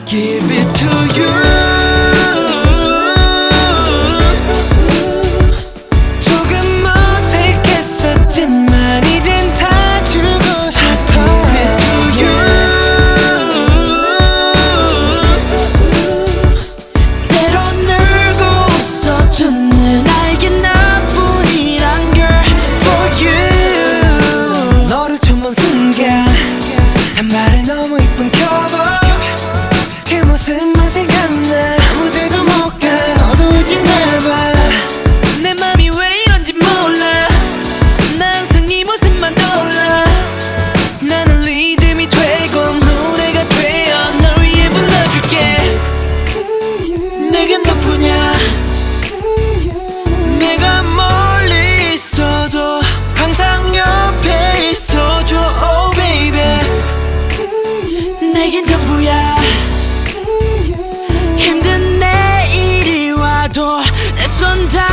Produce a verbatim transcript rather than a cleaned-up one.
give it to you. 조금 어색했었지만 이젠 다 주고 싶어. give it to you. 때론 울고 웃어주는 나에게 나뿐이란 girl for you. 너를 처음 본 순간 단발에 너무 이쁜 커버 그 모습만 생각나. 아무데도 못 가 너도 울지 말봐. 내 맘이 왜 이런지 몰라. 나 항상 네 모습만 떠올라. 나는 리듬이 되고 노래가 되어 널 위해 불러줄게. 내겐 너뿐이야. 내가 멀리 있어도 항상 옆에 있어줘. Oh baby 내겐 전부야. 힘든 내일이 와도 내 손 잡